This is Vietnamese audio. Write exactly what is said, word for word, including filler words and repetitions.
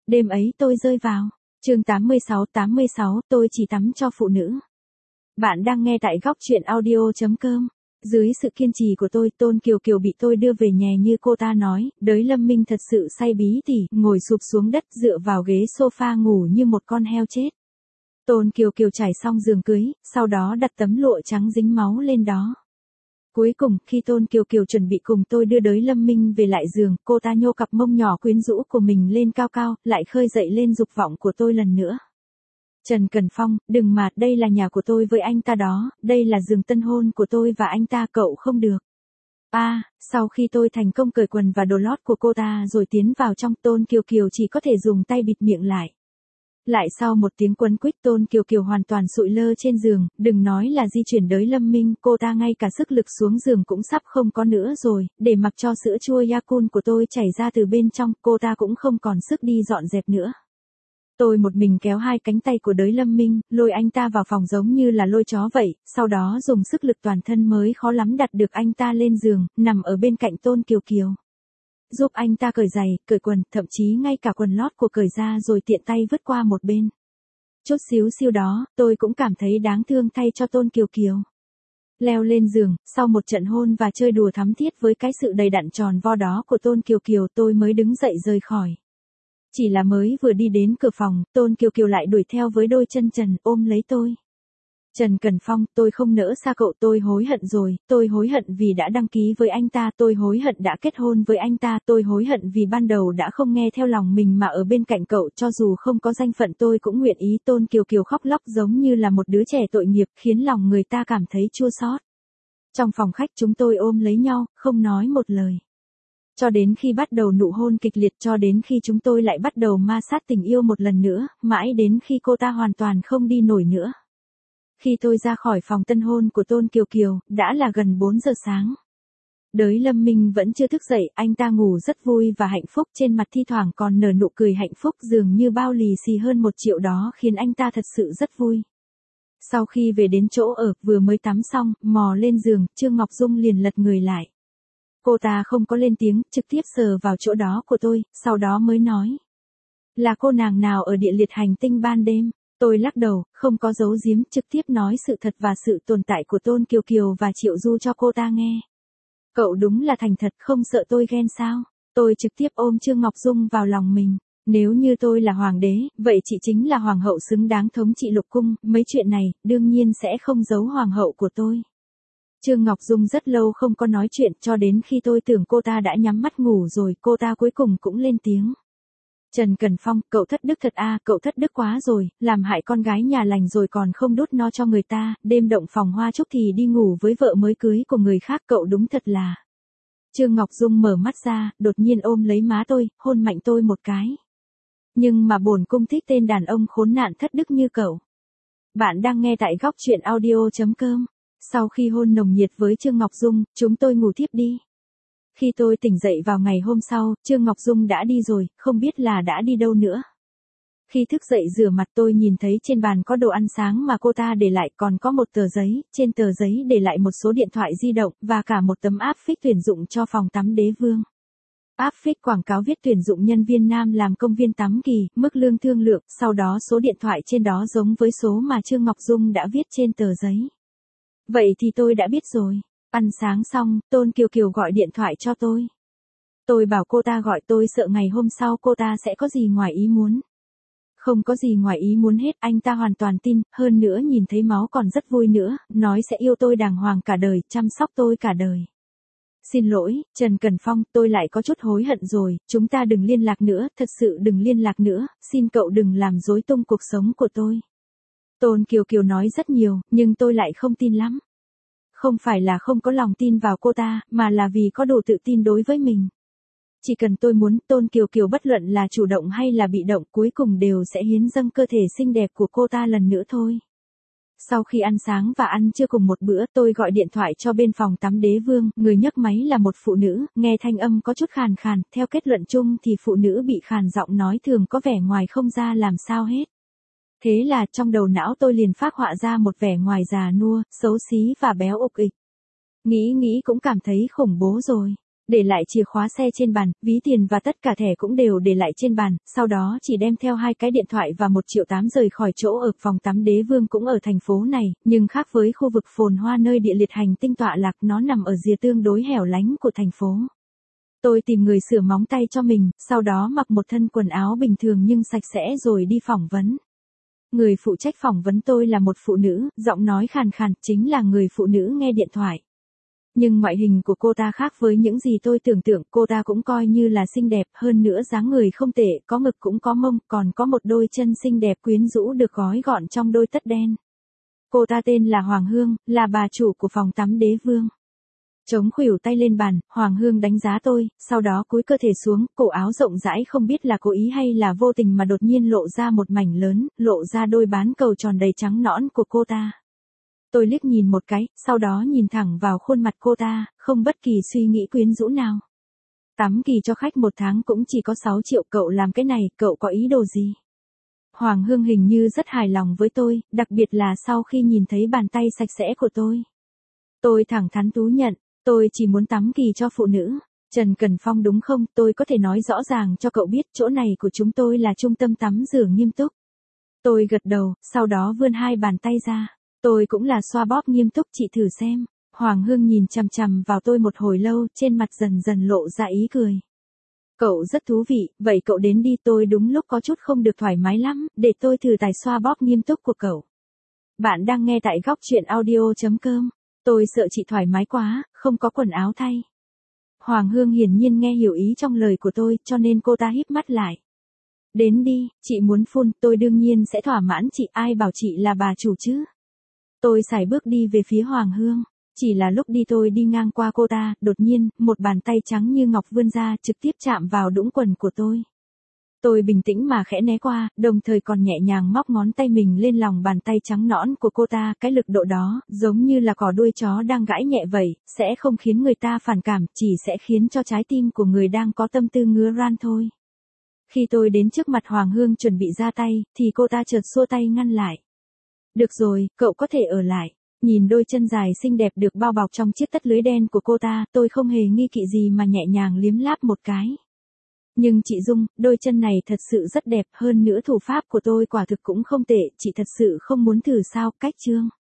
Đêm ấy tôi rơi vào. Chương tám mươi sáu tám mươi sáu tôi chỉ tắm cho phụ nữ. Bạn đang nghe tại góc truyện audio chấm com. Dưới sự kiên trì của tôi, Tôn Kiều Kiều bị tôi đưa về nhà như cô ta nói, đới Lâm Minh thật sự say bí tỉ, ngồi sụp xuống đất dựa vào ghế sofa ngủ như một con heo chết. Tôn Kiều Kiều trải xong giường cưới, sau đó đặt tấm lụa trắng dính máu lên đó. Cuối cùng, khi Tôn Kiều Kiều chuẩn bị cùng tôi đưa đới Lâm Minh về lại giường, cô ta nhô cặp mông nhỏ quyến rũ của mình lên cao cao, lại khơi dậy lên dục vọng của tôi lần nữa. Trần Cẩn Phong, đừng mà, đây là nhà của tôi với anh ta đó, đây là giường tân hôn của tôi và anh ta, cậu không được. A, à, sau khi tôi thành công cởi quần và đồ lót của cô ta rồi tiến vào trong, Tôn Kiều Kiều chỉ có thể dùng tay bịt miệng lại. Lại sau một tiếng quấn quýt, Tôn Kiều Kiều hoàn toàn sụi lơ trên giường, đừng nói là di chuyển đới Lâm Minh, cô ta ngay cả sức lực xuống giường cũng sắp không có nữa rồi, để mặc cho sữa chua Yakult của tôi chảy ra từ bên trong, cô ta cũng không còn sức đi dọn dẹp nữa. Tôi một mình kéo hai cánh tay của đới Lâm Minh, lôi anh ta vào phòng giống như là lôi chó vậy, sau đó dùng sức lực toàn thân mới khó lắm đặt được anh ta lên giường, nằm ở bên cạnh Tôn Kiều Kiều. Giúp anh ta cởi giày, cởi quần, thậm chí ngay cả quần lót của cởi ra rồi tiện tay vứt qua một bên. Chút xíu siêu đó, tôi cũng cảm thấy đáng thương thay cho Tôn Kiều Kiều. Leo lên giường, sau một trận hôn và chơi đùa thắm thiết với cái sự đầy đặn tròn vo đó của Tôn Kiều Kiều, tôi mới đứng dậy rời khỏi. Chỉ là mới vừa đi đến cửa phòng, Tôn Kiều Kiều lại đuổi theo với đôi chân trần ôm lấy tôi. Trần Cẩn Phong, tôi không nỡ xa cậu, tôi hối hận rồi, tôi hối hận vì đã đăng ký với anh ta, tôi hối hận đã kết hôn với anh ta, tôi hối hận vì ban đầu đã không nghe theo lòng mình mà ở bên cạnh cậu, cho dù không có danh phận tôi cũng nguyện ý. Tôn Kiều Kiều khóc lóc giống như là một đứa trẻ tội nghiệp, khiến lòng người ta cảm thấy chua xót. Trong phòng khách chúng tôi ôm lấy nhau, không nói một lời. Cho đến khi bắt đầu nụ hôn kịch liệt, cho đến khi chúng tôi lại bắt đầu ma sát tình yêu một lần nữa, mãi đến khi cô ta hoàn toàn không đi nổi nữa. Khi tôi ra khỏi phòng tân hôn của Tôn Kiều Kiều, đã là gần bốn giờ sáng. Đới Lâm Minh vẫn chưa thức dậy, anh ta ngủ rất vui và hạnh phúc, trên mặt thi thoảng còn nở nụ cười hạnh phúc, dường như bao lì xì hơn một triệu đó khiến anh ta thật sự rất vui. Sau khi về đến chỗ ở, vừa mới tắm xong, mò lên giường, Trương Ngọc Dung liền lật người lại. Cô ta không có lên tiếng, trực tiếp sờ vào chỗ đó của tôi, sau đó mới nói. Là cô nàng nào ở địa liệt hành tinh ban đêm? Tôi lắc đầu, không có giấu giếm, trực tiếp nói sự thật và sự tồn tại của Tôn Kiều Kiều và Triệu Du cho cô ta nghe. Cậu đúng là thành thật, không sợ tôi ghen sao? Tôi trực tiếp ôm Trương Ngọc Dung vào lòng mình. Nếu như tôi là hoàng đế, vậy chị chính là hoàng hậu xứng đáng thống trị lục cung, mấy chuyện này, đương nhiên sẽ không giấu hoàng hậu của tôi. Trương Ngọc Dung rất lâu không có nói chuyện, cho đến khi tôi tưởng cô ta đã nhắm mắt ngủ rồi, cô ta cuối cùng cũng lên tiếng. Trần Cẩn Phong, cậu thất đức thật à, cậu thất đức quá rồi, làm hại con gái nhà lành rồi còn không đút no cho người ta, đêm động phòng hoa chúc thì đi ngủ với vợ mới cưới của người khác, cậu đúng thật là. Trương Ngọc Dung mở mắt ra, đột nhiên ôm lấy má tôi, hôn mạnh tôi một cái. Nhưng mà bổn cung thích tên đàn ông khốn nạn thất đức như cậu. Bạn đang nghe tại góc truyện audio chấm com. Sau khi hôn nồng nhiệt với Trương Ngọc Dung, chúng tôi ngủ thiếp đi. Khi tôi tỉnh dậy vào ngày hôm sau, Trương Ngọc Dung đã đi rồi, không biết là đã đi đâu nữa. Khi thức dậy rửa mặt tôi nhìn thấy trên bàn có đồ ăn sáng mà cô ta để lại, còn có một tờ giấy, trên tờ giấy để lại một số điện thoại di động, và cả một tấm áp phích tuyển dụng cho phòng tắm Đế Vương. Áp phích quảng cáo viết tuyển dụng nhân viên nam làm công viên tắm kỳ, mức lương thương lượng, sau đó số điện thoại trên đó giống với số mà Trương Ngọc Dung đã viết trên tờ giấy. Vậy thì tôi đã biết rồi. Ăn sáng xong, Tôn Kiều Kiều gọi điện thoại cho tôi. Tôi bảo cô ta gọi, tôi sợ ngày hôm sau cô ta sẽ có gì ngoài ý muốn. Không có gì ngoài ý muốn hết, anh ta hoàn toàn tin, hơn nữa nhìn thấy máu còn rất vui nữa, nói sẽ yêu tôi đàng hoàng cả đời, chăm sóc tôi cả đời. Xin lỗi, Trần Cẩn Phong, tôi lại có chút hối hận rồi, chúng ta đừng liên lạc nữa, thật sự đừng liên lạc nữa, xin cậu đừng làm rối tung cuộc sống của tôi. Tôn Kiều Kiều nói rất nhiều, nhưng tôi lại không tin lắm. Không phải là không có lòng tin vào cô ta, mà là vì có đủ tự tin đối với mình. Chỉ cần tôi muốn, Tôn Kiều Kiều bất luận là chủ động hay là bị động, cuối cùng đều sẽ hiến dâng cơ thể xinh đẹp của cô ta lần nữa thôi. Sau khi ăn sáng và ăn trưa cùng một bữa, tôi gọi điện thoại cho bên phòng tắm Đế Vương, người nhấc máy là một phụ nữ, nghe thanh âm có chút khàn khàn, theo kết luận chung thì phụ nữ bị khàn giọng nói thường có vẻ ngoài không ra làm sao hết. Thế là trong đầu não tôi liền phác họa ra một vẻ ngoài già nua, xấu xí và béo ục ịch. Nghĩ nghĩ cũng cảm thấy khủng bố rồi. Để lại chìa khóa xe trên bàn, ví tiền và tất cả thẻ cũng đều để lại trên bàn, sau đó chỉ đem theo hai cái điện thoại và một triệu tám rời khỏi chỗ ở. Phòng tắm Đế Vương cũng ở thành phố này, nhưng khác với khu vực phồn hoa nơi địa liệt hành tinh tọa lạc, nó nằm ở rìa tương đối hẻo lánh của thành phố. Tôi tìm người sửa móng tay cho mình, sau đó mặc một thân quần áo bình thường nhưng sạch sẽ rồi đi phỏng vấn. Người phụ trách phỏng vấn tôi là một phụ nữ, giọng nói khàn khàn, chính là người phụ nữ nghe điện thoại. Nhưng ngoại hình của cô ta khác với những gì tôi tưởng tượng, cô ta cũng coi như là xinh đẹp, hơn nữa dáng người không tệ, có ngực cũng có mông, còn có một đôi chân xinh đẹp quyến rũ được gói gọn trong đôi tất đen. Cô ta tên là Hoàng Hương, là bà chủ của phòng tắm Đế Vương. Chống khuỷu tay lên bàn, Hoàng Hương đánh giá tôi, sau đó cúi cơ thể xuống, cổ áo rộng rãi không biết là cố ý hay là vô tình mà đột nhiên lộ ra một mảnh lớn, lộ ra đôi bán cầu tròn đầy trắng nõn của cô ta. Tôi liếc nhìn một cái, sau đó nhìn thẳng vào khuôn mặt cô ta, không bất kỳ suy nghĩ quyến rũ nào. Tắm kỳ cho khách một tháng cũng chỉ có sáu triệu, cậu làm cái này, cậu có ý đồ gì? Hoàng Hương hình như rất hài lòng với tôi, đặc biệt là sau khi nhìn thấy bàn tay sạch sẽ của tôi. Tôi thẳng thắn thú nhận, tôi chỉ muốn tắm kỳ cho phụ nữ. Trần Cẩn Phong đúng không? Tôi có thể nói rõ ràng cho cậu biết, chỗ này của chúng tôi là trung tâm tắm rửa nghiêm túc. Tôi gật đầu, sau đó vươn hai bàn tay ra. Tôi cũng là xoa bóp nghiêm túc, chị thử xem. Hoàng Hương nhìn chằm chằm vào tôi một hồi lâu, trên mặt dần dần lộ ra ý cười. Cậu rất thú vị, vậy cậu đến đi, tôi đúng lúc có chút không được thoải mái lắm, để tôi thử tài xoa bóp nghiêm túc của cậu. Bạn đang nghe tại góc truyện audio chấm com. Tôi sợ chị thoải mái quá, không có quần áo thay. Hoàng Hương hiển nhiên nghe hiểu ý trong lời của tôi, cho nên cô ta híp mắt lại. Đến đi, chị muốn phun, tôi đương nhiên sẽ thỏa mãn chị, ai bảo chị là bà chủ chứ. Tôi sải bước đi về phía Hoàng Hương. Chỉ là lúc đi tôi đi ngang qua cô ta, đột nhiên, một bàn tay trắng như ngọc vươn ra, trực tiếp chạm vào đũng quần của tôi. Tôi bình tĩnh mà khẽ né qua, đồng thời còn nhẹ nhàng móc ngón tay mình lên lòng bàn tay trắng nõn của cô ta, cái lực độ đó, giống như là cỏ đuôi chó đang gãi nhẹ vậy, sẽ không khiến người ta phản cảm, chỉ sẽ khiến cho trái tim của người đang có tâm tư ngứa ran thôi. Khi tôi đến trước mặt Hoàng Hương chuẩn bị ra tay, thì cô ta chợt xua tay ngăn lại. Được rồi, cậu có thể ở lại. Nhìn đôi chân dài xinh đẹp được bao bọc trong chiếc tất lưới đen của cô ta, tôi không hề nghi kỵ gì mà nhẹ nhàng liếm láp một cái. Nhưng chị Dung, đôi chân này thật sự rất đẹp, hơn nữa thủ pháp của tôi quả thực cũng không tệ, chị thật sự không muốn thử sao? Cách chương